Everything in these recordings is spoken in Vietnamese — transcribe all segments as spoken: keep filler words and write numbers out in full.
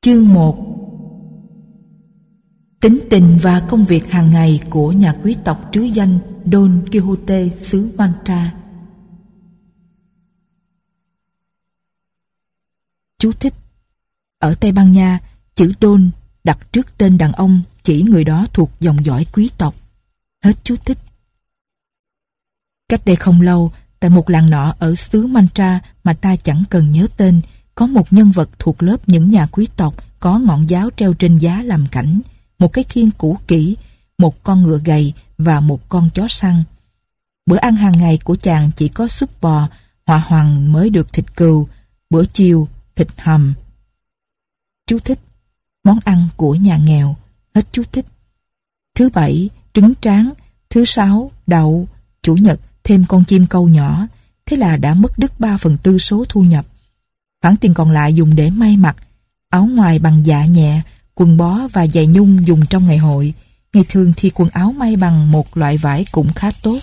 Chương một. Tính tình và công việc hàng ngày của nhà quý tộc trứ danh Don Quixote xứ Mancha. Chú thích: ở Tây Ban Nha, chữ Don đặt trước tên đàn ông chỉ người đó thuộc dòng dõi quý tộc. Hết chú thích. Cách đây không lâu, tại một làng nọ ở xứ Mancha mà ta chẳng cần nhớ tên, có một nhân vật thuộc lớp những nhà quý tộc có ngọn giáo treo trên giá làm cảnh, một cái khiên cũ kỹ, một con ngựa gầy và một con chó săn. Bữa ăn hàng ngày của chàng chỉ có súp bò, họa hoàng mới được thịt cừu, bữa chiều thịt hầm. Chú thích: món ăn của nhà nghèo. Hết chú thích. Thứ bảy, trứng tráng. Thứ sáu, đậu. Chủ nhật, thêm con chim câu nhỏ. Thế là đã mất đứt ba phần tư số thu nhập. Khoản tiền còn lại dùng để may mặc, áo ngoài bằng dạ nhẹ, quần bó và giày nhung dùng trong ngày hội. Ngày thường thì quần áo may bằng một loại vải cũng khá tốt.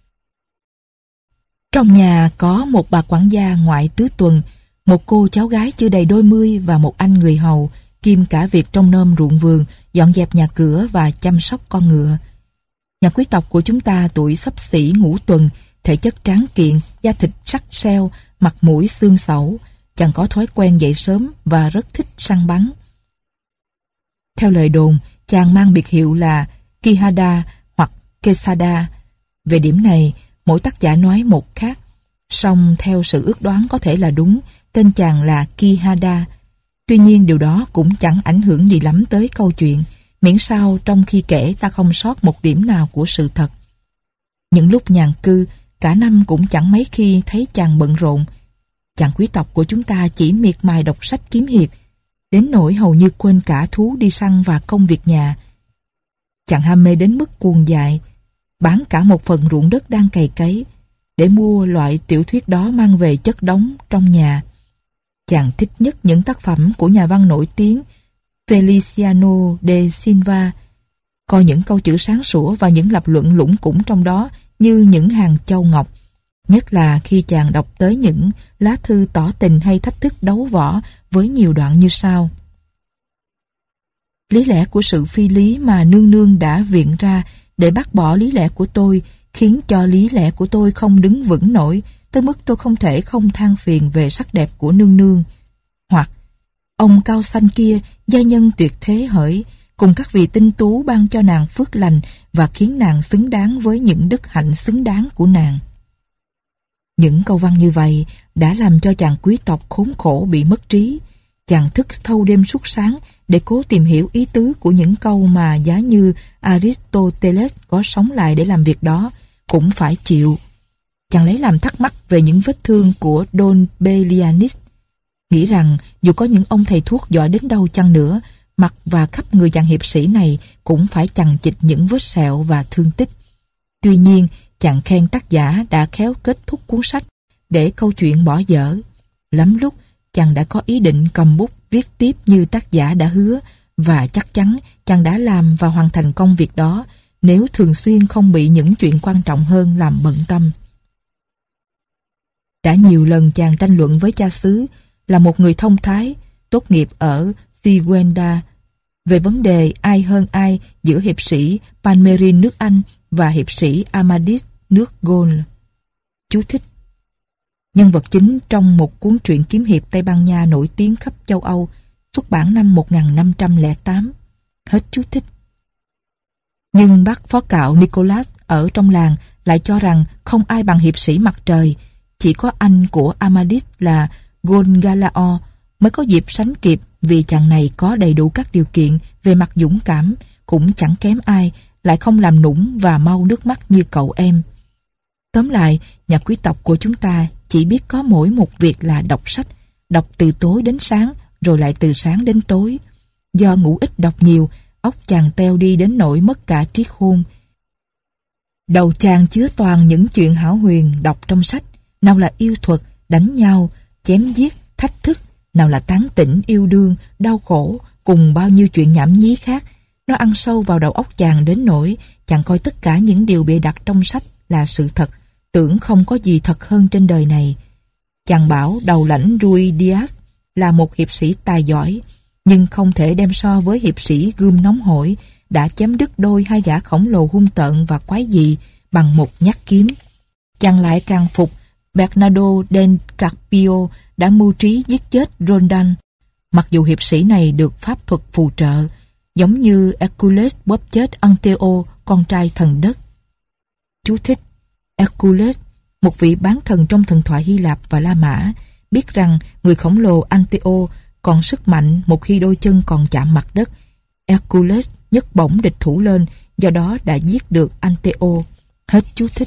Trong nhà có một bà quản gia ngoại tứ tuần, một cô cháu gái chưa đầy đôi mươi và một anh người hầu, kiêm cả việc trông nom ruộng vườn, dọn dẹp nhà cửa và chăm sóc con ngựa. Nhà quý tộc của chúng ta tuổi xấp xỉ ngũ tuần, thể chất tráng kiện, da thịt sắc seo, mặt mũi xương xẩu. Chàng có thói quen dậy sớm và rất thích săn bắn. Theo lời đồn, chàng mang biệt hiệu là Quijada hoặc Quesada. Về điểm này, mỗi tác giả nói một khác. Song theo sự ước đoán có thể là đúng, tên chàng là Quijada. Tuy nhiên điều đó cũng chẳng ảnh hưởng gì lắm tới câu chuyện, miễn sao trong khi kể ta không sót một điểm nào của sự thật. Những lúc nhàn cư, cả năm cũng chẳng mấy khi thấy chàng bận rộn. Chàng quý tộc của chúng ta chỉ miệt mài đọc sách kiếm hiệp, đến nỗi hầu như quên cả thú đi săn và công việc nhà. Chàng ham mê đến mức cuồng dại, bán cả một phần ruộng đất đang cày cấy để mua loại tiểu thuyết đó mang về chất đống trong nhà. Chàng thích nhất những tác phẩm của nhà văn nổi tiếng Feliciano de Silva, coi những câu chữ sáng sủa và những lập luận lủng củng trong đó như những hàng châu ngọc. Nhất là khi chàng đọc tới những lá thư tỏ tình hay thách thức đấu võ với nhiều đoạn như sau: lý lẽ của sự phi lý mà nương nương đã viện ra để bác bỏ lý lẽ của tôi khiến cho lý lẽ của tôi không đứng vững nổi, tới mức tôi không thể không than phiền về sắc đẹp của nương nương. Hoặc ông cao xanh kia, gia nhân tuyệt thế hỡi, cùng các vị tinh tú ban cho nàng phước lành và khiến nàng xứng đáng với những đức hạnh xứng đáng của nàng. Những câu văn như vậy đã làm cho chàng quý tộc khốn khổ bị mất trí. Chàng thức thâu đêm suốt sáng để cố tìm hiểu ý tứ của những câu mà giá như Aristoteles có sống lại để làm việc đó cũng phải chịu. Chàng lấy làm thắc mắc về những vết thương của Don Belianis, nghĩ rằng dù có những ông thầy thuốc giỏi đến đâu chăng nữa, mặt và khắp người chàng hiệp sĩ này cũng phải chằng chịt những vết sẹo và thương tích. Tuy nhiên, chàng khen tác giả đã khéo kết thúc cuốn sách để câu chuyện bỏ dở. Lắm lúc chàng đã có ý định cầm bút viết tiếp như tác giả đã hứa, và chắc chắn chàng đã làm và hoàn thành công việc đó nếu thường xuyên không bị những chuyện quan trọng hơn làm bận tâm. Đã nhiều lần chàng tranh luận với cha xứ, là một người thông thái, tốt nghiệp ở Siguenda, về vấn đề ai hơn ai giữa hiệp sĩ Palmerin nước Anh và hiệp sĩ Amadis nước Gaul. Chú thích: nhân vật chính trong một cuốn truyện kiếm hiệp Tây Ban Nha nổi tiếng khắp châu Âu, xuất bản năm một nghìn năm trăm lẻ tám. Hết chú thích. Nhưng bác phó cạo Nicholas ở trong làng lại cho rằng không ai bằng hiệp sĩ mặt trời, chỉ có anh của Amadis là Gongalao mới có dịp sánh kịp, vì chàng này có đầy đủ các điều kiện về mặt dũng cảm, cũng chẳng kém ai, lại không làm nũng và mau nước mắt như cậu em. Tóm lại, nhà quý tộc của chúng ta chỉ biết có mỗi một việc là đọc sách, đọc từ tối đến sáng, rồi lại từ sáng đến tối. Do ngủ ít đọc nhiều, óc chàng teo đi đến nỗi mất cả trí khôn. Đầu chàng chứa toàn những chuyện hão huyền đọc trong sách, nào là yêu thuật, đánh nhau, chém giết, thách thức, nào là tán tỉnh, yêu đương, đau khổ, cùng bao nhiêu chuyện nhảm nhí khác. Nó ăn sâu vào đầu óc chàng đến nỗi chàng coi tất cả những điều bịa đặt trong sách là sự thật, tưởng không có gì thật hơn trên đời này. Chàng bảo đầu lãnh Ruy Diaz là một hiệp sĩ tài giỏi, nhưng không thể đem so với hiệp sĩ gươm nóng hổi đã chém đứt đôi hai gã khổng lồ hung tợn và quái dị bằng một nhát kiếm. Chàng lại càng phục Bernardo del Carpio đã mưu trí giết chết Roldan. Mặc dù hiệp sĩ này được pháp thuật phù trợ, giống như Hercules bóp chết Anteo, con trai thần đất. Chú thích: Hercules, một vị bán thần trong thần thoại Hy Lạp và La Mã, biết rằng người khổng lồ Anteo còn sức mạnh một khi đôi chân còn chạm mặt đất. Hercules nhấc bổng địch thủ lên, do đó đã giết được Anteo. Hết chú thích.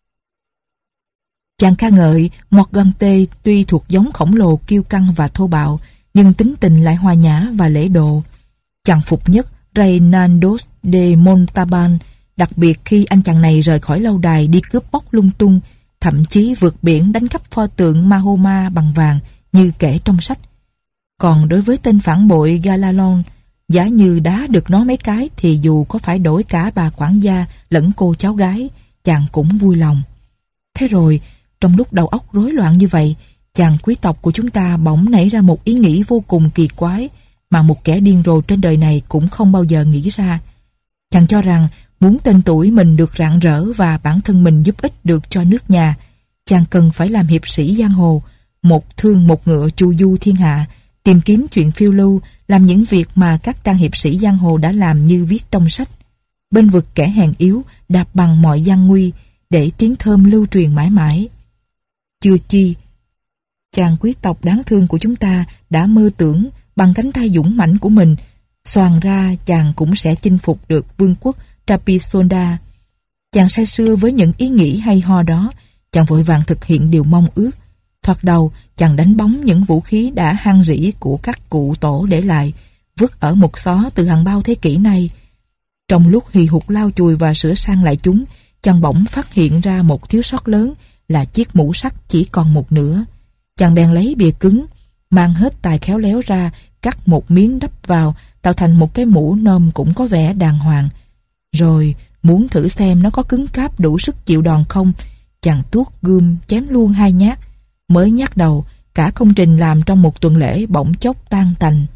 Chàng ca ngợi Morgante tuy thuộc giống khổng lồ kiêu căng và thô bạo, nhưng tính tình lại hòa nhã và lễ độ. Chàng phục nhất Reynaldo de Montalban, đặc biệt khi anh chàng này rời khỏi lâu đài đi cướp bóc lung tung, thậm chí vượt biển đánh cắp pho tượng Mahoma bằng vàng như kể trong sách. Còn đối với tên phản bội Galalon, giả như đá được nó mấy cái thì dù có phải đổi cả bà quản gia lẫn cô cháu gái, chàng cũng vui lòng. Thế rồi, trong lúc đầu óc rối loạn như vậy, chàng quý tộc của chúng ta bỗng nảy ra một ý nghĩ vô cùng kỳ quái mà một kẻ điên rồ trên đời này cũng không bao giờ nghĩ ra. Chàng cho rằng muốn tên tuổi mình được rạng rỡ và bản thân mình giúp ích được cho nước nhà, chàng cần phải làm hiệp sĩ giang hồ, một thương một ngựa chu du thiên hạ, tìm kiếm chuyện phiêu lưu, làm những việc mà các trang hiệp sĩ giang hồ đã làm như viết trong sách. Bên vực kẻ hèn yếu, đạp bằng mọi gian nguy, để tiếng thơm lưu truyền mãi mãi. Chưa chi, chàng quý tộc đáng thương của chúng ta đã mơ tưởng bằng cánh tay dũng mãnh của mình, xoàng ra chàng cũng sẽ chinh phục được vương quốc Trapisonda. Chàng say sưa với những ý nghĩ hay ho đó, chàng vội vàng thực hiện điều mong ước. Thoạt đầu, chàng đánh bóng những vũ khí đã hang rỉ của các cụ tổ để lại, vứt ở một xó từ hàng bao thế kỷ nay. Trong lúc hì hục lau chùi và sửa sang lại chúng, chàng bỗng phát hiện ra một thiếu sót lớn là chiếc mũ sắt chỉ còn một nửa. Chàng bèn lấy bìa cứng, mang hết tài khéo léo ra, cắt một miếng đắp vào, tạo thành một cái mũ nôm cũng có vẻ đàng hoàng. Rồi, muốn thử xem nó có cứng cáp đủ sức chịu đòn không, chàng tuốt gươm chém luôn hai nhát. Mới nhát đầu, cả công trình làm trong một tuần lễ bỗng chốc tan tành.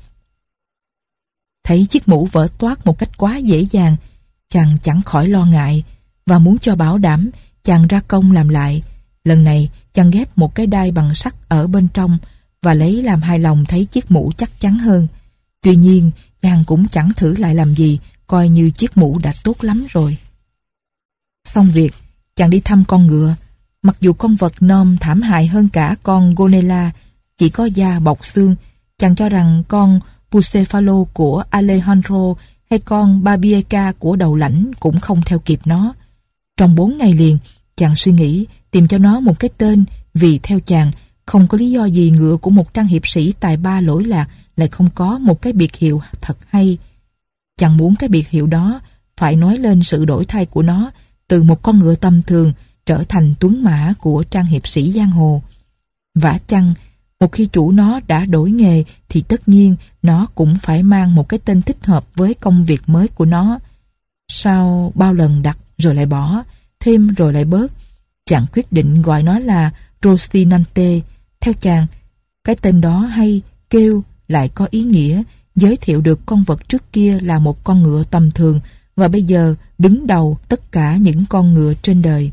Thấy chiếc mũ vỡ toác một cách quá dễ dàng, chàng chẳng khỏi lo ngại, và muốn cho bảo đảm, chàng ra công làm lại. Lần này, chàng ghép một cái đai bằng sắt ở bên trong và lấy làm hài lòng thấy chiếc mũ chắc chắn hơn. Tuy nhiên, chàng cũng chẳng thử lại làm gì, coi như chiếc mũ đã tốt lắm rồi. Xong việc, chàng đi thăm con ngựa. Mặc dù con vật nôm thảm hại hơn cả con Gonela, chỉ có da bọc xương, chàng cho rằng con Bucephalo của Alejandro hay con Babieca của đầu lãnh cũng không theo kịp nó. Trong bốn ngày liền, chàng suy nghĩ tìm cho nó một cái tên, vì theo chàng không có lý do gì ngựa của một trang hiệp sĩ tài ba lỗi lạc lại không có một cái biệt hiệu thật hay. Chàng muốn cái biệt hiệu đó phải nói lên sự đổi thay của nó từ một con ngựa tầm thường trở thành tuấn mã của trang hiệp sĩ giang hồ. Vả chăng, một khi chủ nó đã đổi nghề thì tất nhiên nó cũng phải mang một cái tên thích hợp với công việc mới của nó. Sau bao lần đặt rồi lại bỏ, thêm rồi lại bớt, chàng quyết định gọi nó là Rocinante. Theo chàng, cái tên đó hay, kêu lại có ý nghĩa, giới thiệu được con vật trước kia là một con ngựa tầm thường và bây giờ đứng đầu tất cả những con ngựa trên đời.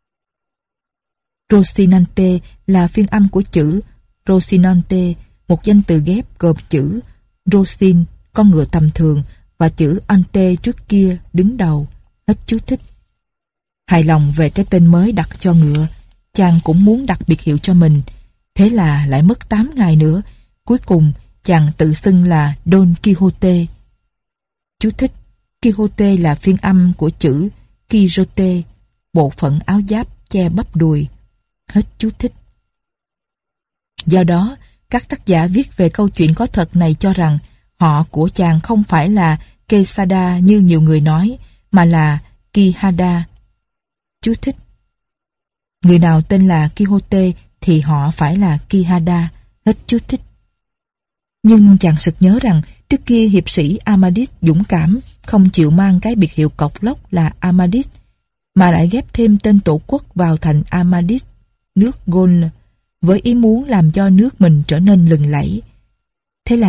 Rocinante là phiên âm của chữ Rocinante, một danh từ ghép gồm chữ Rocin, con ngựa tầm thường, và chữ Ante trước kia đứng đầu. Hết chú thích. Hài lòng về cái tên mới đặt cho ngựa, chàng cũng muốn đặt biệt hiệu cho mình. Thế là lại mất tám ngày nữa. Cuối cùng, chàng tự xưng là Don Quixote. Chú thích. Quixote là phiên âm của chữ Quixote, bộ phận áo giáp che bắp đùi. Hết chú thích. Do đó, các tác giả viết về câu chuyện có thật này cho rằng họ của chàng không phải là Quesada như nhiều người nói, mà là Quijada. Chú thích. Người nào tên là Quixote thì họ phải là Quijada. Hết chú thích. Nhưng chàng sực nhớ rằng trước kia hiệp sĩ Amadis dũng cảm không chịu mang cái biệt hiệu cọc lốc là Amadis, mà lại ghép thêm tên tổ quốc vào thành Amadis, nước Gaul, với ý muốn làm cho nước mình trở nên lừng lẫy. Thế là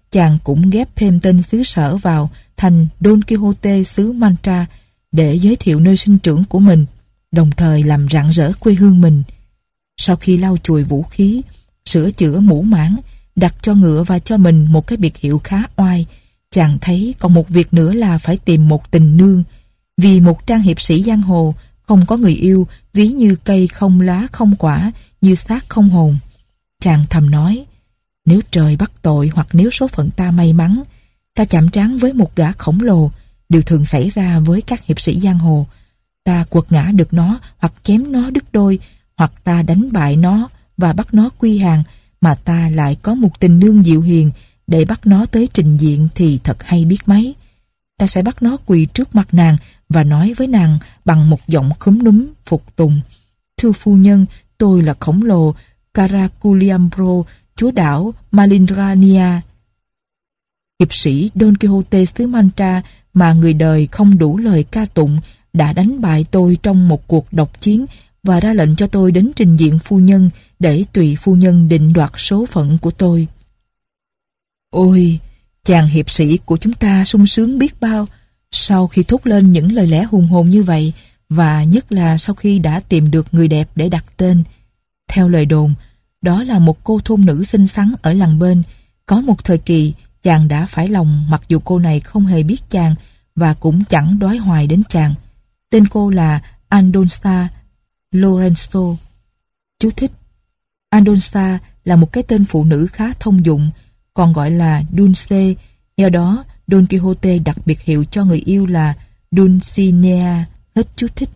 chàng cũng ghép thêm tên xứ sở vào thành Don Quixote xứ Mancha để giới thiệu nơi sinh trưởng của mình, đồng thời làm rạng rỡ quê hương mình. Sau khi lau chùi vũ khí, sửa chữa mũ mãng, đặt cho ngựa và cho mình một cái biệt hiệu khá oai, chàng thấy còn một việc nữa là phải tìm một tình nương, vì một trang hiệp sĩ giang hồ không có người yêu ví như cây không lá không quả, như xác không hồn. Chàng thầm nói, nếu trời bắt tội hoặc nếu số phận ta may mắn, ta chạm trán với một gã khổng lồ, điều thường xảy ra với các hiệp sĩ giang hồ. Ta quật ngã được nó hoặc chém nó đứt đôi, hoặc ta đánh bại nó và bắt nó quy hàng, mà ta lại có một tình nương dịu hiền để bắt nó tới trình diện thì thật hay biết mấy. Ta sẽ bắt nó quỳ trước mặt nàng và nói với nàng bằng một giọng khúm núm phục tùng: thưa phu nhân, tôi là khổng lồ Caraculiambro, chúa đảo Malindrania, hiệp sĩ Don Quixote xứ Mancha mà người đời không đủ lời ca tụng, đã đánh bại tôi trong một cuộc độc chiến và ra lệnh cho tôi đến trình diện phu nhân để tùy phu nhân định đoạt số phận của tôi. Ôi, chàng hiệp sĩ của chúng ta sung sướng biết bao sau khi thốt lên những lời lẽ hùng hồn như vậy, và nhất là sau khi đã tìm được người đẹp để đặt tên. Theo lời đồn, đó là một cô thôn nữ xinh xắn ở làng bên. Có một thời kỳ chàng đã phải lòng mặc dù cô này không hề biết chàng và cũng chẳng đoái hoài đến chàng. Tên cô là Aldonza Lorenzo. Chú thích: Aldonza là một cái tên phụ nữ khá thông dụng, còn gọi là Dulce. Do đó, Don Quixote đặt biệt hiệu cho người yêu là Dulcinea. Hết chú thích.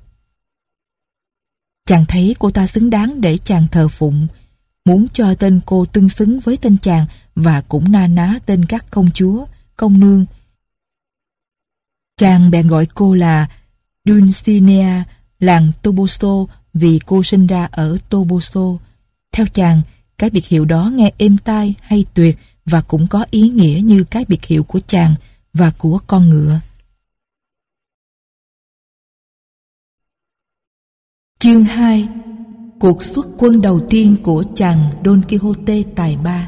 Chàng thấy cô ta xứng đáng để chàng thờ phụng, muốn cho tên cô tương xứng với tên chàng và cũng na ná tên các công chúa, công nương. Chàng bèn gọi cô là Dulcinea làng Toboso vì cô sinh ra ở Toboso. Theo chàng, cái biệt hiệu đó nghe êm tai hay tuyệt và cũng có ý nghĩa như cái biệt hiệu của chàng và của con ngựa. Chương hai. Cuộc xuất quân đầu tiên của chàng Don Quixote tài ba.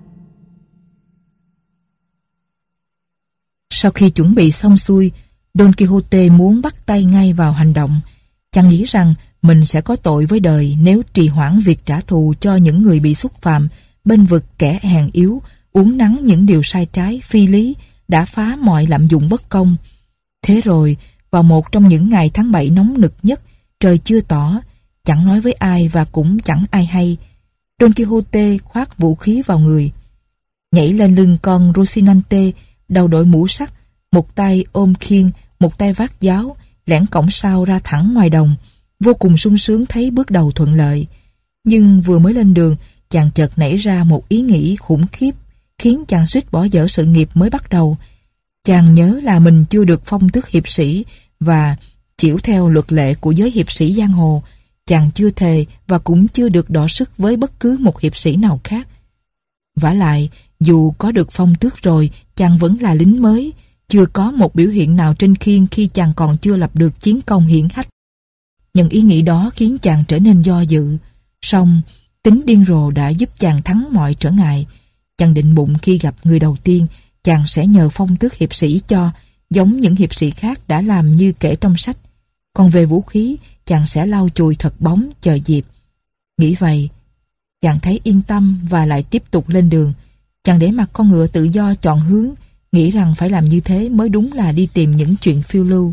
Sau khi chuẩn bị xong xuôi, Don Quixote muốn bắt tay ngay vào hành động. Chàng nghĩ rằng mình sẽ có tội với đời nếu trì hoãn việc trả thù cho những người bị xúc phạm, bênh vực kẻ hèn yếu, uốn nắn những điều sai trái, phi lý, đã phá mọi lạm dụng bất công. Thế rồi, vào một trong những ngày tháng bảy nóng nực nhất, trời chưa tỏ, chẳng nói với ai và cũng chẳng ai hay, Don Quixote khoác vũ khí vào người, nhảy lên lưng con Rocinante, đầu đội mũ sắt, một tay ôm khiên, một tay vác giáo, lẻn cổng sau ra thẳng ngoài đồng, vô cùng sung sướng thấy bước đầu thuận lợi. Nhưng vừa mới lên đường, chàng chợt nảy ra một ý nghĩ khủng khiếp, khiến chàng suýt bỏ dở sự nghiệp mới bắt đầu. Chàng nhớ là mình chưa được phong tước hiệp sĩ và chiểu theo luật lệ của giới hiệp sĩ giang hồ. Chàng chưa thề và cũng chưa được đọ sức với bất cứ một hiệp sĩ nào khác. Vả lại, dù có được phong tước rồi, chàng vẫn là lính mới, chưa có một biểu hiện nào trên khiên khi chàng còn chưa lập được chiến công hiển hách. Những ý nghĩ đó khiến chàng trở nên do dự. Song tính điên rồ đã giúp chàng thắng mọi trở ngại. Chàng định bụng khi gặp người đầu tiên, chàng sẽ nhờ phong tước hiệp sĩ cho, giống những hiệp sĩ khác đã làm như kể trong sách. Còn về vũ khí, chàng sẽ lau chùi thật bóng chờ dịp. Nghĩ vậy, chàng thấy yên tâm và lại tiếp tục lên đường. Chàng để mặc con ngựa tự do chọn hướng, nghĩ rằng phải làm như thế mới đúng là đi tìm những chuyện phiêu lưu.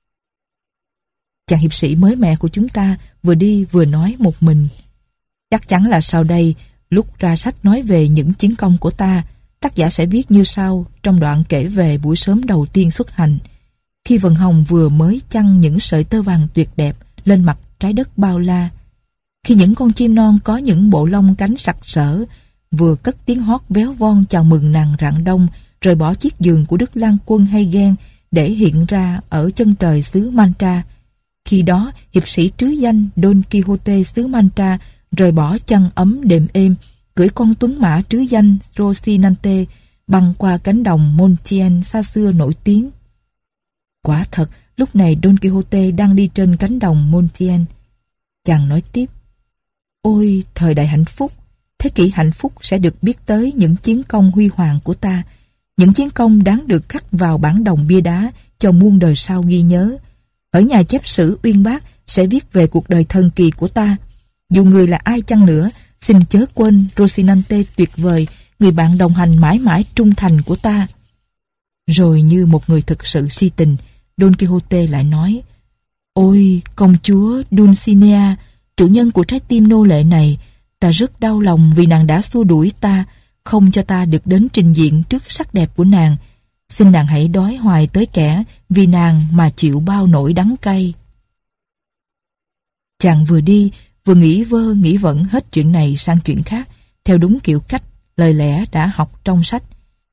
Chàng hiệp sĩ mới mẻ của chúng ta vừa đi vừa nói một mình. Chắc chắn là sau đây, lúc ra sách nói về những chiến công của ta, tác giả sẽ viết như sau trong đoạn kể về buổi sớm đầu tiên xuất hành. Khi vầng hồng vừa mới chăn những sợi tơ vàng tuyệt đẹp lên mặt trái đất bao la, khi những con chim non có những bộ lông cánh sặc sỡ vừa cất tiếng hót véo von chào mừng nàng rạng đông, rời bỏ chiếc giường của Đức Lang Quân hay ghen để hiện ra ở chân trời xứ Mancha. Khi đó, hiệp sĩ trứ danh Don Quixote xứ Mancha rời bỏ chân ấm đệm êm, cưỡi con tuấn mã trứ danh Rocinante băng qua cánh đồng Montien xa xưa nổi tiếng. Quả thật, lúc này Don Quixote đang đi trên cánh đồng Montien. Chàng nói tiếp: Ôi, thời đại hạnh phúc! thế kỷ hạnh phúc sẽ được biết tới những chiến công huy hoàng của ta, những chiến công đáng được khắc vào bản đồng bia đá cho muôn đời sau ghi nhớ. Ở nhà chép sử uyên bác sẽ viết về cuộc đời thần kỳ của ta. Dù người là ai chăng nữa, xin chớ quên Rocinante tuyệt vời, người bạn đồng hành mãi mãi trung thành của ta. Rồi như một người thực sự si tình, Don Quixote lại nói: Ôi công chúa Dulcinea, chủ nhân của trái tim nô lệ này, ta rất đau lòng vì nàng đã xua đuổi ta, không cho ta được đến trình diện trước sắc đẹp của nàng. Xin nàng hãy đói hoài tới kẻ vì nàng mà chịu bao nỗi đắng cay. Chàng vừa đi vừa nghĩ vơ nghĩ vẩn hết chuyện này sang chuyện khác, theo đúng kiểu cách lời lẽ đã học trong sách.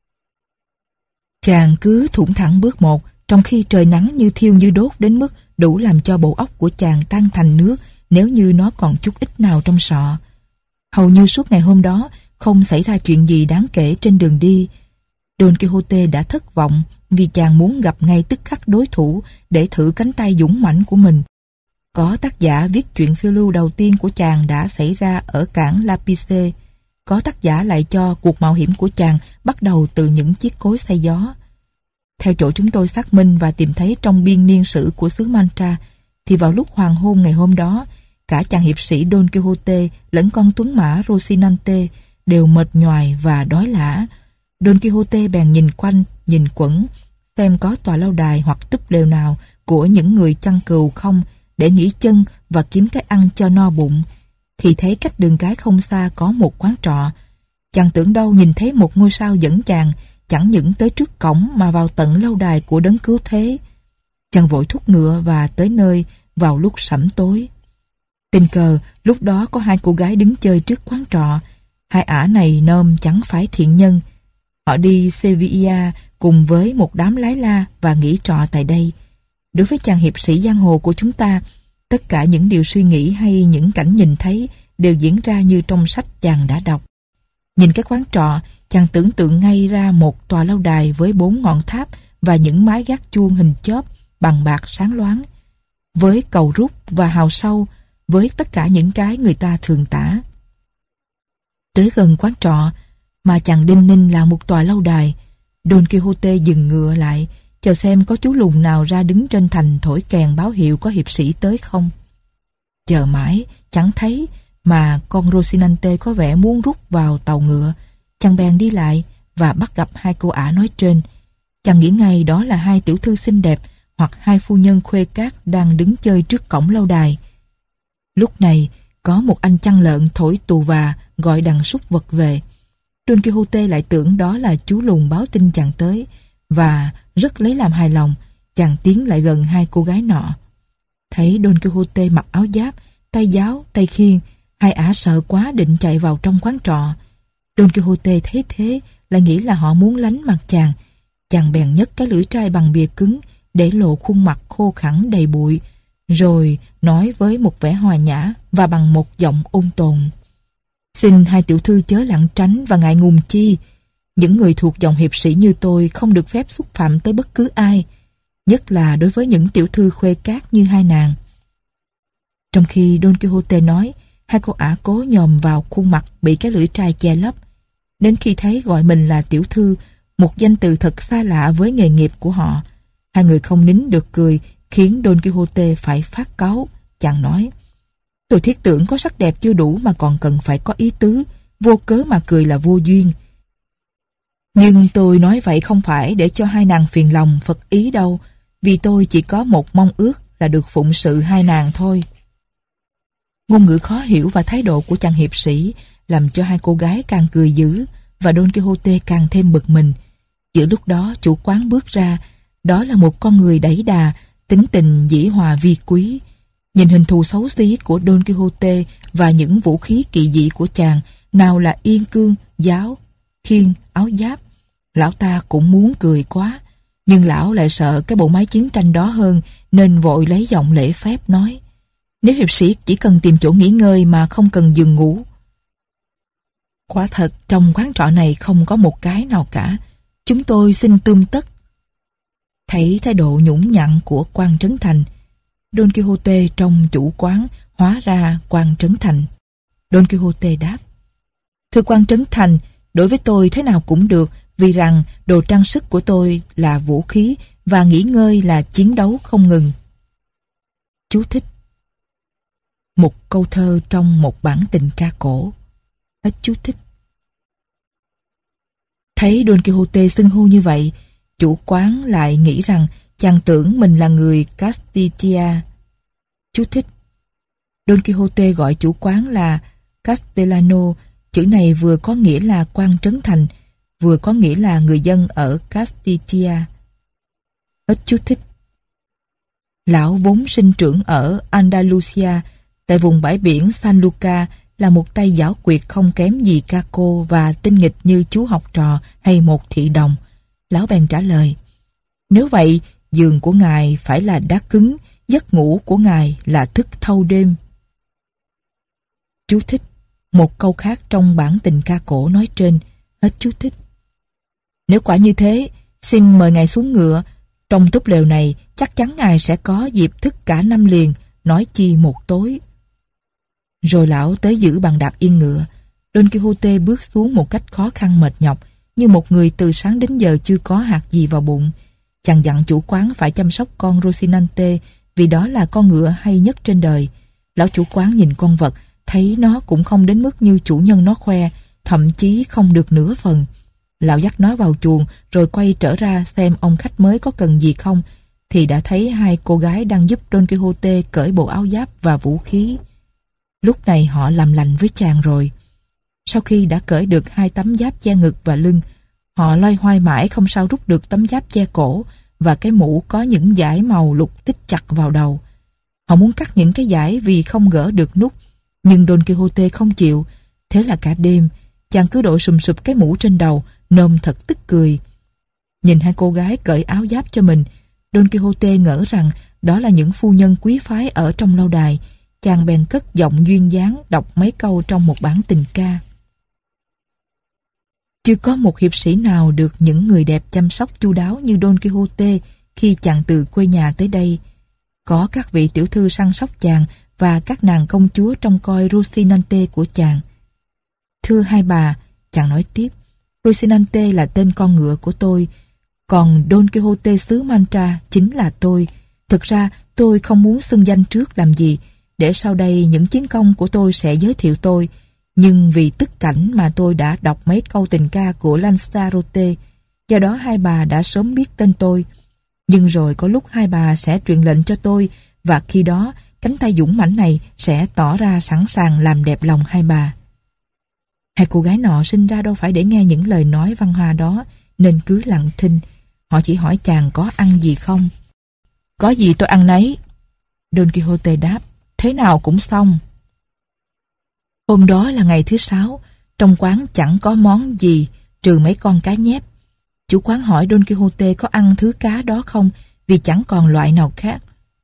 Chàng cứ thủng thẳng bước một, trong khi trời nắng như thiêu như đốt đến mức đủ làm cho bộ óc của chàng tan thành nước nếu như nó còn chút ít nào trong sọ. Hầu như suốt ngày hôm đó không xảy ra chuyện gì đáng kể trên đường đi. Don Quixote đã thất vọng vì chàng muốn gặp ngay tức khắc đối thủ để thử cánh tay dũng mãnh của mình. Có tác giả viết chuyện phiêu lưu đầu tiên của chàng đã xảy ra ở cảng Lapice. Có tác giả lại cho cuộc mạo hiểm của chàng bắt đầu từ những chiếc cối xay gió. Theo chỗ chúng tôi xác minh và tìm thấy trong biên niên sử của xứ Mantra, thì vào lúc hoàng hôn ngày hôm đó, cả chàng hiệp sĩ Don Quixote lẫn con tuấn mã Rocinante đều mệt nhoài và đói lả. Don Quixote bèn nhìn quanh, nhìn quẩn, xem có tòa lâu đài hoặc túp lều nào của những người chăn cừu không để nghỉ chân và kiếm cái ăn cho no bụng. Thì thấy cách đường cái không xa có một quán trọ. Chàng tưởng đâu nhìn thấy một ngôi sao dẫn chàng chẳng những tới trước cổng mà vào tận lâu đài của đấng cứu thế. Chàng vội thúc ngựa và tới nơi vào lúc sẫm tối. Tình cờ lúc đó có hai cô gái đứng chơi trước quán trọ. Hai ả này nôm chẳng phải thiện nhân. Họ đi Sevilla cùng với một đám lái la và nghỉ trọ tại đây. Đối với chàng hiệp sĩ giang hồ của chúng ta, tất cả những điều suy nghĩ hay những cảnh nhìn thấy đều diễn ra như trong sách chàng đã đọc. Nhìn cái quán trọ, chàng tưởng tượng ngay ra một tòa lâu đài với bốn ngọn tháp và những mái gác chuông hình chóp bằng bạc sáng loáng, với cầu rút và hào sâu, với tất cả những cái người ta thường tả. Tới gần quán trọ mà chàng đinh ninh là một tòa lâu đài, Don Quixote dừng ngựa lại, chờ xem có chú lùn nào ra đứng trên thành thổi kèn báo hiệu có hiệp sĩ tới không. Chờ mãi, chẳng thấy, mà con Rocinante có vẻ muốn rút vào tàu ngựa. Chàng bèn đi lại và bắt gặp hai cô ả nói trên. Chàng nghĩ ngay đó là hai tiểu thư xinh đẹp hoặc hai phu nhân khuê cát đang đứng chơi trước cổng lâu đài. Lúc này, có một anh chăn lợn thổi tù và gọi đàn súc vật về. Don Quixote lại tưởng đó là chú lùn báo tin chàng tới, và rất lấy làm hài lòng, chàng tiến lại gần hai cô gái nọ. Thấy Don Quixote mặc áo giáp, tay giáo, tay khiên, hai ả sợ quá định chạy vào trong quán trọ. Don Quixote thấy thế, lại nghĩ là họ muốn lánh mặt chàng. Chàng bèn nhấc cái lưỡi trai bằng bìa cứng, để lộ khuôn mặt khô khẳng đầy bụi, rồi nói với một vẻ hòa nhã và bằng một giọng ôn tồn: Xin hai tiểu thư chớ lảng tránh và ngại ngùng chi. Những người thuộc dòng hiệp sĩ như tôi không được phép xúc phạm tới bất cứ ai, nhất là đối với những tiểu thư khuê cát như hai nàng. Trong khi Don Quixote nói, hai cô ả cố nhòm vào khuôn mặt bị cái lưỡi trai che lấp. Đến khi thấy gọi mình là tiểu thư, một danh từ thật xa lạ với nghề nghiệp của họ, hai người không nín được cười, khiến Don Quixote phải phát cáu. Chàng nói: Tôi thiết tưởng có sắc đẹp chưa đủ mà còn cần phải có ý tứ, vô cớ mà cười là vô duyên. Nhưng tôi nói vậy không phải để cho hai nàng phiền lòng phật ý đâu, vì tôi chỉ có một mong ước là được phụng sự hai nàng thôi. Ngôn ngữ khó hiểu và thái độ của chàng hiệp sĩ làm cho hai cô gái càng cười dữ, và Don Quixote càng thêm bực mình. Giữa lúc đó chủ quán bước ra. Đó là một con người đẩy đà, tính tình dĩ hòa vi quý. Nhìn hình thù xấu xí của Don Quixote và những vũ khí kỳ dị của chàng, nào là yên cương, giáo, khiên, áo giáp, lão ta cũng muốn cười quá. Nhưng lão lại sợ cái bộ máy chiến tranh đó hơn, nên vội lấy giọng lễ phép nói: Nếu hiệp sĩ chỉ cần tìm chỗ nghỉ ngơi mà không cần giường ngủ. Quả thật trong quán trọ này không có một cái nào cả. Chúng tôi xin tươm tất. Thấy thái độ nhũng nhặn của quan Trấn Thành, Don Quixote trong chủ quán hóa ra quan Trấn Thành. Don Quixote đáp: Thưa quan Trấn Thành, đối với tôi thế nào cũng được, vì rằng đồ trang sức của tôi là vũ khí và nghỉ ngơi là chiến đấu không ngừng. Chú thích: một câu thơ trong một bản tình ca cổ. Hết chú thích. Thấy Don Quixote xưng hô như vậy, chủ quán lại nghĩ rằng chàng tưởng mình là người Castilla. Chú thích: Don Quixote gọi chủ quán là Castellano. Chữ này vừa có nghĩa là quan trấn thành, vừa có nghĩa là người dân ở Castilla. Hết chú thích. Lão vốn sinh trưởng ở Andalusia, tại vùng bãi biển San Luca, là một tay giảo quyệt không kém gì Caco và tinh nghịch như chú học trò hay một thị đồng. Lão bèn trả lời: nếu vậy, giường của ngài phải là đá cứng, giấc ngủ của ngài là thức thâu đêm. Chú thích: một câu khác trong bản tình ca cổ nói trên. Hết chú thích. Nếu quả như thế, xin mời ngài xuống ngựa. Trong túp lều này chắc chắn ngài sẽ có dịp thức cả năm liền, nói chi một tối. Rồi lão tới giữ bàn đạp yên ngựa. Don Quixote bước xuống một cách khó khăn mệt nhọc, như một người từ sáng đến giờ chưa có hạt gì vào bụng. Chàng dặn chủ quán phải chăm sóc con Rocinante, vì đó là con ngựa hay nhất trên đời. Lão chủ quán nhìn con vật, thấy nó cũng không đến mức như chủ nhân nó khoe, thậm chí không được nửa phần. Lão dắt nó vào chuồng, rồi quay trở ra xem ông khách mới có cần gì không, thì đã thấy hai cô gái đang giúp Don Quixote cởi bộ áo giáp và vũ khí. Lúc này họ làm lành với chàng rồi. Sau khi đã cởi được hai tấm giáp che ngực và lưng, họ loay hoay mãi không sao rút được tấm giáp che cổ và cái mũ có những dải màu lục tích chặt vào đầu. Họ muốn cắt những cái dải vì không gỡ được nút, nhưng Don Quixote không chịu. Thế là cả đêm chàng cứ đội sùm sụp cái mũ trên đầu, nôm thật tức cười. Nhìn hai cô gái cởi áo giáp cho mình, Don Quixote ngỡ rằng đó là những phu nhân quý phái ở trong lâu đài. Chàng bèn cất giọng duyên dáng đọc mấy câu trong một bản tình ca. Chưa có một hiệp sĩ nào được những người đẹp chăm sóc chu đáo như Don Quixote khi chàng từ quê nhà tới đây. Có các vị tiểu thư săn sóc chàng và các nàng công chúa trông coi Rocinante của chàng. Thưa hai bà, chàng nói tiếp, Rocinante là tên con ngựa của tôi, còn Don Quixote xứ Mancha chính là tôi. Thực ra tôi không muốn xưng danh trước làm gì, để sau đây những chiến công của tôi sẽ giới thiệu tôi. Nhưng vì tức cảnh mà tôi đã đọc mấy câu tình ca của Lanzarote, do đó hai bà đã sớm biết tên tôi. Nhưng rồi có lúc hai bà sẽ truyền lệnh cho tôi, và khi đó cánh tay dũng mãnh này sẽ tỏ ra sẵn sàng làm đẹp lòng hai bà. Hai cô gái nọ sinh ra đâu phải để nghe những lời nói văn hoa đó, nên cứ lặng thinh. Họ chỉ hỏi chàng có ăn gì không. Có gì tôi ăn nấy, Don Quixote đáp, thế nào cũng xong. Hôm đó là ngày thứ sáu, trong quán chẳng có món gì trừ mấy con cá nhép. Chủ quán hỏi Don Quixote có ăn thứ cá đó không, vì chẳng còn loại nào khác.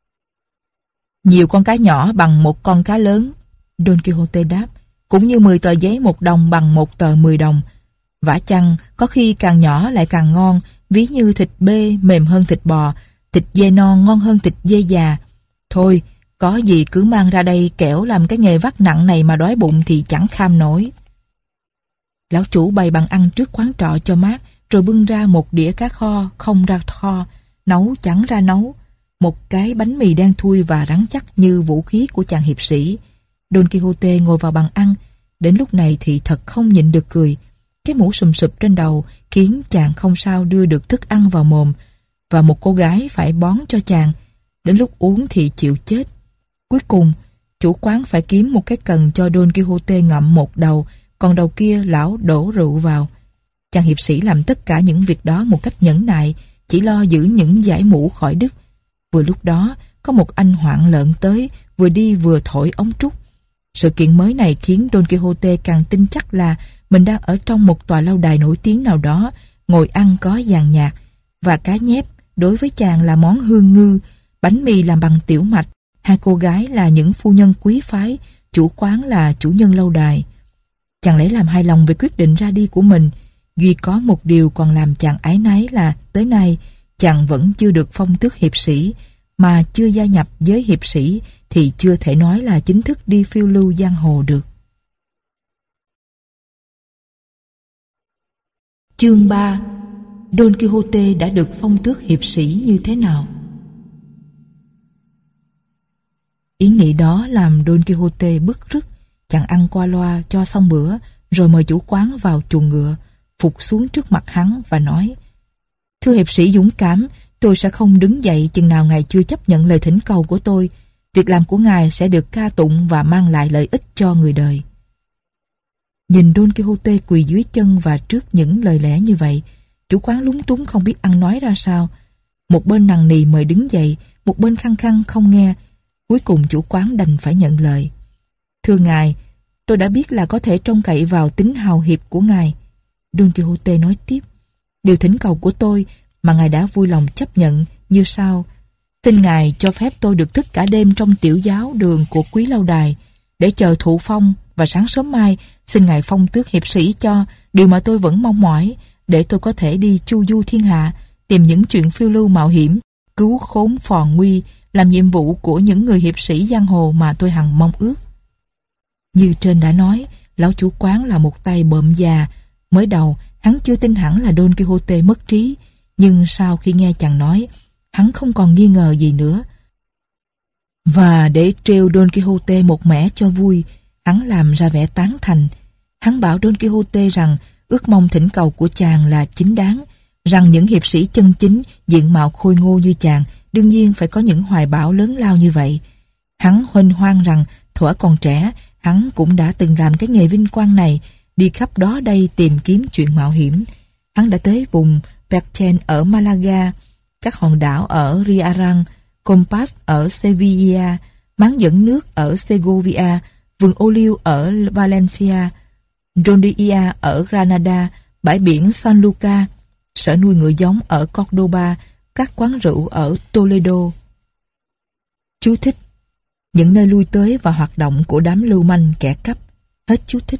Nhiều con cá nhỏ bằng một con cá lớn, Don Quixote đáp, cũng như mười tờ giấy một đồng bằng một tờ mười đồng. Vả chăng có khi càng nhỏ lại càng ngon, ví như thịt bê mềm hơn thịt bò, thịt dê non ngon hơn thịt dê già. Thôi, có gì cứ mang ra đây, kẻo làm cái nghề vác nặng này mà đói bụng thì chẳng kham nổi. Lão chủ bày bàn ăn trước quán trọ cho mát, rồi bưng ra một đĩa cá kho không ra kho, nấu chẳng ra nấu, một cái bánh mì đen thui và rắn chắc như vũ khí của chàng hiệp sĩ. Don Quixote ngồi vào bàn ăn. Đến lúc này thì thật không nhịn được cười. Cái mũ sùm sụp trên đầu khiến chàng không sao đưa được thức ăn vào mồm, và một cô gái phải bón cho chàng. Đến lúc uống thì chịu chết. Cuối cùng, chủ quán phải kiếm một cái cần cho Don Quixote ngậm một đầu, còn đầu kia lão đổ rượu vào. Chàng hiệp sĩ làm tất cả những việc đó một cách nhẫn nại, chỉ lo giữ những dải mũ khỏi đứt. Vừa lúc đó, có một anh hoạn lợn tới, vừa đi vừa thổi ống trúc. Sự kiện mới này khiến Don Quixote càng tin chắc là mình đang ở trong một tòa lâu đài nổi tiếng nào đó, ngồi ăn có dàn nhạc, và cá nhép đối với chàng là món hương ngư, bánh mì làm bằng tiểu mạch, hai cô gái là những phu nhân quý phái, chủ quán là chủ nhân lâu đài. Chàng lấy làm hài lòng về quyết định ra đi của mình. Duy có một điều còn làm chàng áy náy là tới nay chàng vẫn chưa được phong tước hiệp sĩ, mà chưa gia nhập giới hiệp sĩ thì chưa thể nói là chính thức đi phiêu lưu giang hồ được. Chương ba. Don Quixote đã được phong tước hiệp sĩ như thế nào? Ý nghĩ đó làm Don Quixote bức rứt. Chàng ăn qua loa cho xong bữa, rồi mời chủ quán vào chuồng ngựa, phục xuống trước mặt hắn và nói: Thưa hiệp sĩ dũng cảm, tôi sẽ không đứng dậy chừng nào ngài chưa chấp nhận lời thỉnh cầu của tôi. Việc làm của ngài sẽ được ca tụng và mang lại lợi ích cho người đời. Nhìn Don Quixote quỳ dưới chân và trước những lời lẽ như vậy, chủ quán lúng túng không biết ăn nói ra sao. Một bên nằng nì mời đứng dậy, một bên khăng khăng không nghe. Cuối cùng chủ quán đành phải nhận lời. Thưa ngài, tôi đã biết là có thể trông cậy vào tính hào hiệp của ngài. Don Quixote nói tiếp: Điều thỉnh cầu của tôi mà ngài đã vui lòng chấp nhận như sau: xin ngài cho phép tôi được thức cả đêm trong tiểu giáo đường của quý lâu đài để chờ thụ phong, và sáng sớm mai xin ngài phong tước hiệp sĩ cho, điều mà tôi vẫn mong mỏi, để tôi có thể đi chu du thiên hạ, tìm những chuyện phiêu lưu mạo hiểm, cứu khốn phò nguy, làm nhiệm vụ của những người hiệp sĩ giang hồ mà tôi hằng mong ước. Như trên đã nói, lão chủ quán là một tay bợm già. Mới đầu hắn chưa tin hẳn là Don Quixote mất trí, nhưng sau khi nghe chàng nói, hắn không còn nghi ngờ gì nữa. Và để trêu Don Quixote một mẻ cho vui, hắn làm ra vẻ tán thành. Hắn bảo Don Quixote rằng ước mong thỉnh cầu của chàng là chính đáng, rằng những hiệp sĩ chân chính, diện mạo khôi ngô như chàng đương nhiên phải có những hoài bão lớn lao như vậy. Hắn huênh hoang rằng thuở còn trẻ, hắn cũng đã từng làm cái nghề vinh quang này, đi khắp đó đây tìm kiếm chuyện mạo hiểm. Hắn đã tới vùng Perchen ở Malaga, các hòn đảo ở Riarang, Compass ở Sevilla, máng dẫn nước ở Segovia, vườn ô liu ở Valencia, Rondia ở Granada, bãi biển San Luca, sở nuôi ngựa giống ở Cordoba, các quán rượu ở Toledo. Chú thích: những nơi lui tới và hoạt động của đám lưu manh kẻ cắp. Hết chú thích.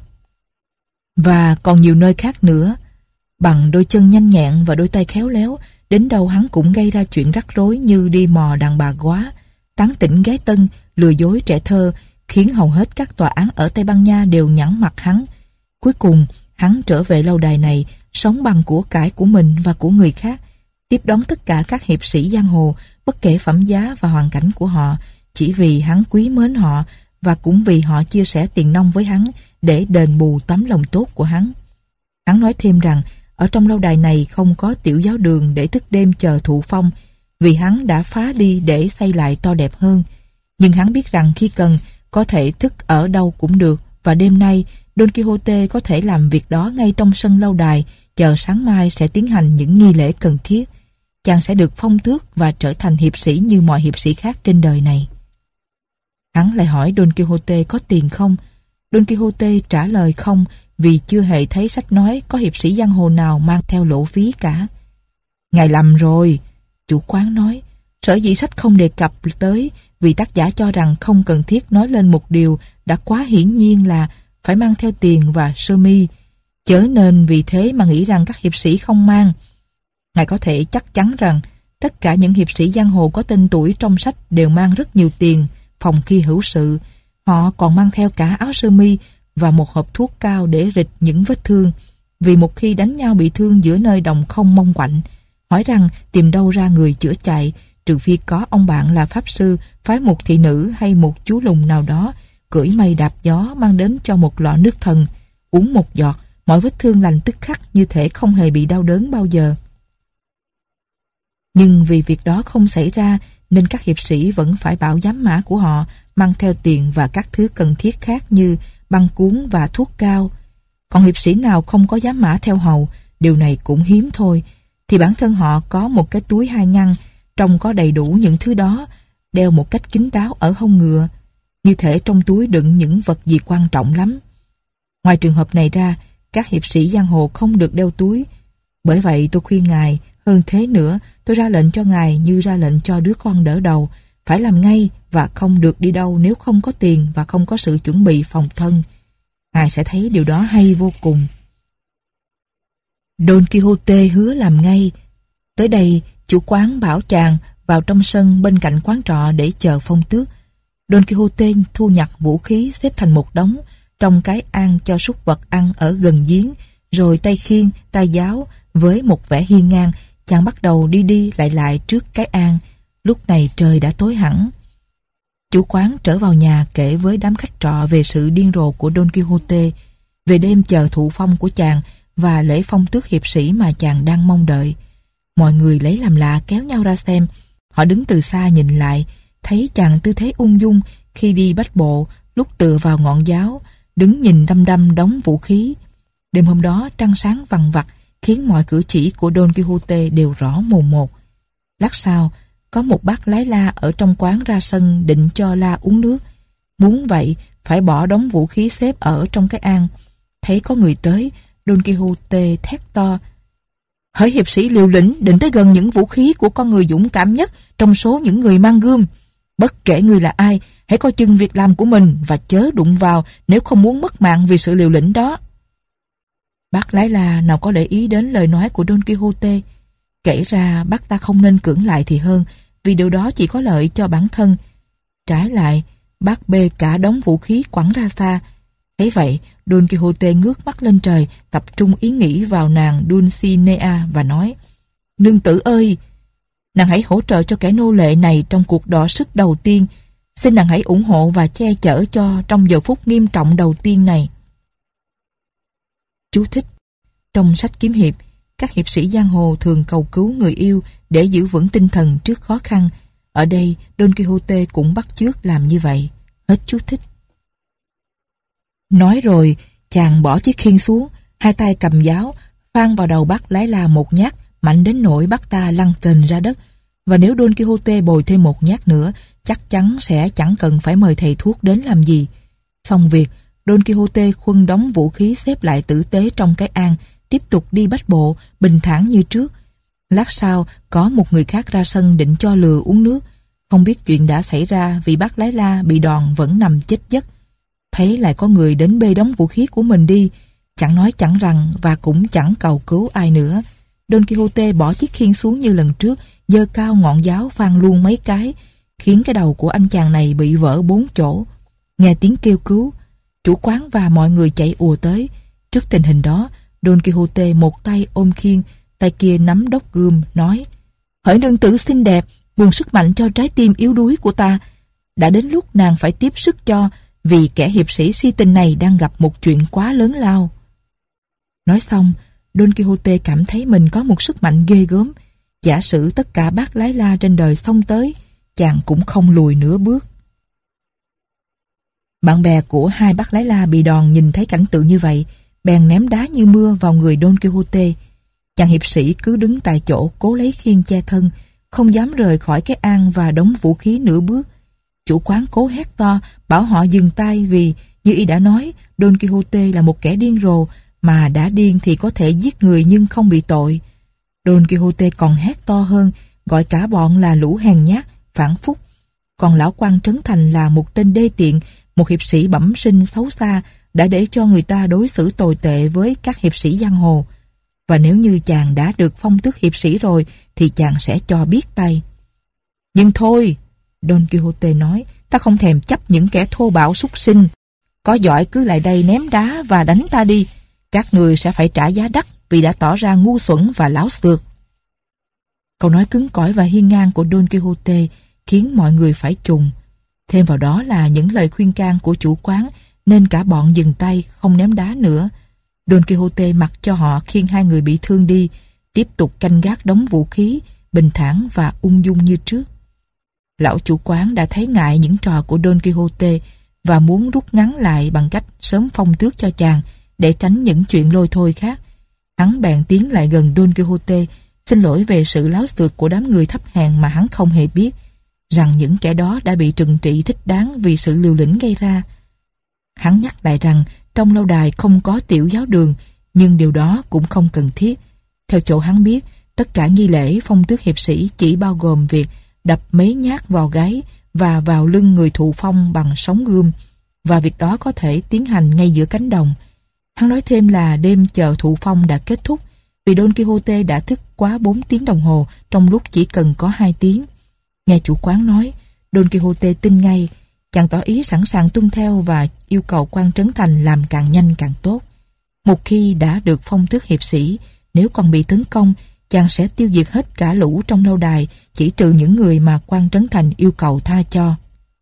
Và còn nhiều nơi khác nữa. Bằng đôi chân nhanh nhẹn và đôi tay khéo léo, đến đâu hắn cũng gây ra chuyện rắc rối như đi mò đàn bà góa, tán tỉnh gái tân, lừa dối trẻ thơ, khiến hầu hết các tòa án ở Tây Ban Nha đều nhẵn mặt hắn. Cuối cùng, hắn trở về lâu đài này, sống bằng của cải của mình và của người khác, tiếp đón tất cả các hiệp sĩ giang hồ, bất kể phẩm giá và hoàn cảnh của họ, chỉ vì hắn quý mến họ và cũng vì họ chia sẻ tiền nong với hắn để đền bù tấm lòng tốt của hắn. Hắn nói thêm rằng ở trong lâu đài này không có tiểu giáo đường để thức đêm chờ thụ phong, vì hắn đã phá đi để xây lại to đẹp hơn. Nhưng hắn biết rằng khi cần, có thể thức ở đâu cũng được, và đêm nay Don Quixote có thể làm việc đó ngay trong sân lâu đài, chờ sáng mai sẽ tiến hành những nghi lễ cần thiết. Chàng sẽ được phong tước và trở thành hiệp sĩ như mọi hiệp sĩ khác trên đời này. Hắn lại hỏi Don Quixote có tiền không. Don Quixote trả lời không, vì chưa hề thấy sách nói có hiệp sĩ giang hồ nào mang theo lỗ phí cả. Ngài lầm rồi, chủ quán nói. Sở dĩ sách không đề cập tới vì tác giả cho rằng không cần thiết nói lên một điều đã quá hiển nhiên là phải mang theo tiền và sơ mi, chớ nên vì thế mà nghĩ rằng các hiệp sĩ không mang. Ngài có thể chắc chắn rằng tất cả những hiệp sĩ giang hồ có tên tuổi trong sách đều mang rất nhiều tiền phòng khi hữu sự. Họ còn mang theo cả áo sơ mi và một hộp thuốc cao để rịch những vết thương, vì một khi đánh nhau bị thương giữa nơi đồng không mông quạnh, hỏi rằng tìm đâu ra người chữa chạy, trừ phi có ông bạn là pháp sư phái một thị nữ hay một chú lùn nào đó cưỡi mây đạp gió mang đến cho một lọ nước thần, uống một giọt, mọi vết thương lành tức khắc như thể không hề bị đau đớn bao giờ. Nhưng vì việc đó không xảy ra, nên các hiệp sĩ vẫn phải bảo giám mã của họ mang theo tiền và các thứ cần thiết khác như băng cuốn và thuốc cao. Còn hiệp sĩ nào không có giám mã theo hầu, điều này cũng hiếm thôi, thì bản thân họ có một cái túi hai ngăn, trong có đầy đủ những thứ đó, đeo một cách kín đáo ở hông ngựa, như thể trong túi đựng những vật gì quan trọng lắm. Ngoài trường hợp này ra, các hiệp sĩ giang hồ không được đeo túi. Bởi vậy tôi khuyên ngài, hơn thế nữa, tôi ra lệnh cho ngài như ra lệnh cho đứa con đỡ đầu, phải làm ngay và không được đi đâu nếu không có tiền và không có sự chuẩn bị phòng thân. Ngài sẽ thấy điều đó hay vô cùng. Don Quixote hứa làm ngay. Tới đây, chủ quán bảo chàng vào trong sân bên cạnh quán trọ để chờ phong tước. Don Quixote thu nhặt vũ khí xếp thành một đống trong cái an cho súc vật ăn ở gần giếng, Rồi tay khiêng, tay giáo, với một vẻ hiên ngang, chàng bắt đầu đi đi lại lại trước cái am. Lúc này trời đã tối hẳn. Chủ quán trở vào nhà kể với đám khách trọ về sự điên rồ của Don Quixote, về đêm chờ thụ phong của chàng và lễ phong tước hiệp sĩ mà chàng đang mong đợi. Mọi người lấy làm lạ kéo nhau ra xem. Họ đứng từ xa nhìn lại, thấy chàng tư thế ung dung khi đi bách bộ, lúc tựa vào ngọn giáo, đứng nhìn đăm đăm đống vũ khí. Đêm hôm đó trăng sáng vằng vặc khiến mọi cử chỉ của Don Quixote đều rõ mồn một. Lát sau, có một bác lái la ở trong quán ra sân định cho la uống nước. Muốn vậy, phải bỏ đống vũ khí xếp ở trong cái am. Thấy có người tới, Don Quixote thét to: "Hỡi hiệp sĩ liều lĩnh định tới gần những vũ khí của con người dũng cảm nhất trong số những người mang gươm. Bất kể người là ai, hãy coi chừng việc làm của mình và chớ đụng vào nếu không muốn mất mạng vì sự liều lĩnh đó." Bác lái la nào có để ý đến lời nói của Don Quixote. Kể ra bác ta không nên cưỡng lại thì hơn, vì điều đó chỉ có lợi cho bản thân. Trái lại, bác bê cả đống vũ khí quẳng ra xa. Thấy vậy, Don Quixote ngước mắt lên trời, tập trung ý nghĩ vào nàng Dulcinea và nói: "Nương tử ơi, nàng hãy hỗ trợ cho kẻ nô lệ này trong cuộc đọ sức đầu tiên. Xin nàng hãy ủng hộ và che chở cho trong giờ phút nghiêm trọng đầu tiên này." Chú thích: trong sách kiếm hiệp, các hiệp sĩ giang hồ thường cầu cứu người yêu để giữ vững tinh thần trước khó khăn. Ở đây, Don Quixote cũng bắt chước làm như vậy. Hết chú thích. Nói rồi, chàng bỏ chiếc khiên xuống, hai tay cầm giáo, phang vào đầu bác lái la một nhát, mạnh đến nỗi bác ta lăn kềnh ra đất. Và nếu Don Quixote bồi thêm một nhát nữa, chắc chắn sẽ chẳng cần phải mời thầy thuốc đến làm gì. Xong việc, Don Quixote khuân đóng vũ khí xếp lại tử tế trong cái am, tiếp tục đi bách bộ, bình thản như trước. Lát sau, có một người khác ra sân định cho lừa uống nước. Không biết chuyện đã xảy ra vì bác lái la bị đòn vẫn nằm chết giấc. Thấy lại có người đến bê đống vũ khí của mình đi, chẳng nói chẳng rằng và cũng chẳng cầu cứu ai nữa. Don Quixote bỏ chiếc khiên xuống như lần trước, giơ cao ngọn giáo phang luôn mấy cái, khiến cái đầu của anh chàng này bị vỡ bốn chỗ. Nghe tiếng kêu cứu, chủ quán và mọi người chạy ùa tới. Trước tình hình đó, Don Quixote một tay ôm khiên, tay kia nắm đốc gươm, nói: "Hỡi nương tử xinh đẹp, nguồn sức mạnh cho trái tim yếu đuối của ta. Đã đến lúc nàng phải tiếp sức cho, vì kẻ hiệp sĩ si tình này đang gặp một chuyện quá lớn lao." Nói xong, Don Quixote cảm thấy mình có một sức mạnh ghê gớm. Giả sử tất cả bác lái la trên đời xông tới, chàng cũng không lùi nửa bước. Bạn bè của hai bác lái la bị đòn nhìn thấy cảnh tượng như vậy, bèn ném đá như mưa vào người Don Quixote. Chàng hiệp sĩ cứ đứng tại chỗ cố lấy khiên che thân, không dám rời khỏi cái am và đống vũ khí nửa bước. Chủ quán cố hét to bảo họ dừng tay vì, như y đã nói, Don Quixote là một kẻ điên rồ, mà đã điên thì có thể giết người nhưng không bị tội. Don Quixote còn hét to hơn, gọi cả bọn là lũ hèn nhát, phản phúc. Còn lão quan Trấn Thành là một tên đê tiện, một hiệp sĩ bẩm sinh xấu xa, đã để cho người ta đối xử tồi tệ với các hiệp sĩ giang hồ. Và nếu như chàng đã được phong tước hiệp sĩ rồi, thì chàng sẽ cho biết tay. "Nhưng thôi," Don Quixote nói, "ta không thèm chấp những kẻ thô bạo súc sinh. Có giỏi cứ lại đây ném đá và đánh ta đi. Các người sẽ phải trả giá đắt vì đã tỏ ra ngu xuẩn và láo xược." Câu nói cứng cỏi và hiên ngang của Don Quixote khiến mọi người phải trùng. Thêm vào đó là những lời khuyên can của chủ quán, nên cả bọn dừng tay không ném đá nữa. Don Quixote mặc cho họ khiêng hai người bị thương đi, tiếp tục canh gác đống vũ khí, bình thản và ung dung như trước. Lão chủ quán đã thấy ngại những trò của Don Quixote và muốn rút ngắn lại bằng cách sớm phong tước cho chàng để tránh những chuyện lôi thôi khác. Hắn bèn tiến lại gần Don Quixote, xin lỗi về sự láo xược của đám người thấp hèn mà hắn không hề biết, rằng những kẻ đó đã bị trừng trị thích đáng vì sự liều lĩnh gây ra. Hắn nhắc lại rằng trong lâu đài không có tiểu giáo đường, nhưng điều đó cũng không cần thiết. Theo chỗ hắn biết, tất cả nghi lễ phong tước hiệp sĩ chỉ bao gồm việc đập mấy nhát vào gáy và vào lưng người thụ phong bằng sóng gươm, và việc đó có thể tiến hành ngay giữa cánh đồng. Hắn nói thêm là đêm chờ thụ phong đã kết thúc, vì Don Quixote đã thức quá bốn tiếng đồng hồ trong lúc chỉ cần có hai tiếng. Nghe chủ quán nói, Don Quixote tin ngay. Chàng tỏ ý sẵn sàng tuân theo và yêu cầu quan Trấn Thành làm càng nhanh càng tốt. Một khi đã được phong tước hiệp sĩ, nếu còn bị tấn công, chàng sẽ tiêu diệt hết cả lũ trong lâu đài, chỉ trừ những người mà quan Trấn Thành yêu cầu tha cho.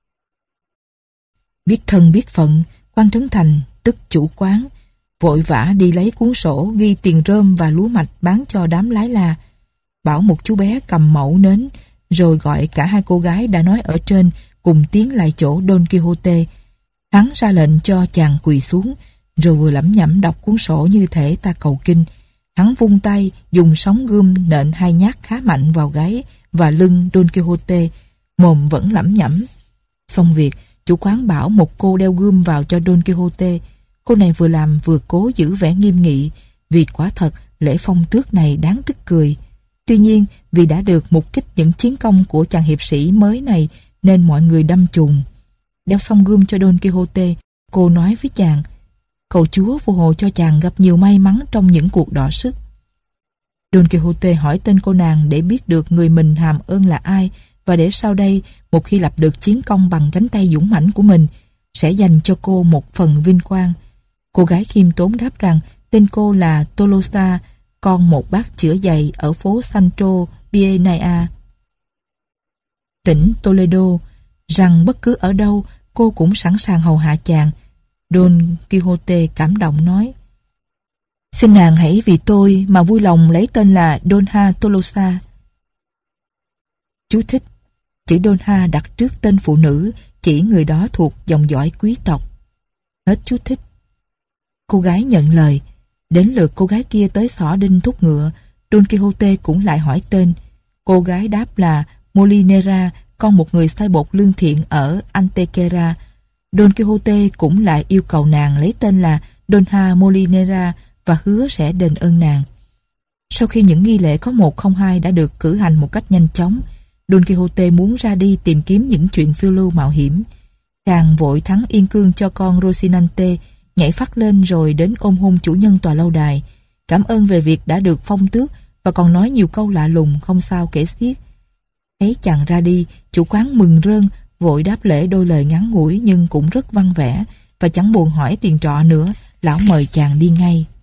Biết thân biết phận, quan Trấn Thành, tức chủ quán, vội vã đi lấy cuốn sổ ghi tiền rơm và lúa mạch bán cho đám lái la, bảo một chú bé cầm mẩu nến, rồi gọi cả hai cô gái đã nói ở trên cùng tiến lại chỗ Don Quixote. Hắn ra lệnh cho chàng quỳ xuống, rồi vừa lẩm nhẩm đọc cuốn sổ như thể ta cầu kinh. Hắn vung tay, dùng sóng gươm nện hai nhát khá mạnh vào gáy và lưng Don Quixote, mồm vẫn lẩm nhẩm. Xong việc, chủ quán bảo một cô đeo gươm vào cho Don Quixote. Cô này vừa làm vừa cố giữ vẻ nghiêm nghị, vì quả thật lễ phong tước này đáng tức cười. Tuy nhiên, vì đã được mục kích những chiến công của chàng hiệp sĩ mới này nên mọi người đâm chùng. Đeo xong gươm cho Don Quixote, cô nói với chàng: cầu Chúa phù hộ cho chàng gặp nhiều may mắn trong những cuộc đọ sức. Don Quixote hỏi tên cô nàng để biết được người mình hàm ơn là ai, và để sau đây, một khi lập được chiến công bằng cánh tay dũng mãnh của mình, sẽ dành cho cô một phần vinh quang. Cô gái khiêm tốn đáp rằng tên cô là Tolosa, con một bác chữa giày ở phố Sancho Bienaya, tỉnh Toledo, rằng bất cứ ở đâu cô cũng sẵn sàng hầu hạ chàng. Don Quixote cảm động nói: xin nàng hãy vì tôi mà vui lòng lấy tên là Donha Tolosa. Chú thích: chữ Donha đặt trước tên phụ nữ, chỉ người đó thuộc dòng dõi quý tộc. Hết chú thích. Cô gái nhận lời. Đến lượt cô gái kia tới xỏ đinh thúc ngựa, Don Quixote cũng lại hỏi tên. Cô gái đáp là Molinera, con một người xay bột lương thiện ở Antequera. Don Quixote cũng lại yêu cầu nàng lấy tên là Donha Molinera và hứa sẽ đền ơn nàng. Sau khi những nghi lễ có một không hai đã được cử hành một cách nhanh chóng, Don Quixote muốn ra đi tìm kiếm những chuyện phiêu lưu mạo hiểm. Chàng vội thắng yên cương cho con Rocinante, nhảy phát lên rồi đến ôm hôn chủ nhân tòa lâu đài, cảm ơn về việc đã được phong tước và còn nói nhiều câu lạ lùng không sao kể xiết. Thấy chàng ra đi, chủ quán mừng rơn, vội đáp lễ đôi lời ngắn ngủi nhưng cũng rất văn vẻ, và chẳng buồn hỏi tiền trọ nữa, lão mời chàng đi ngay.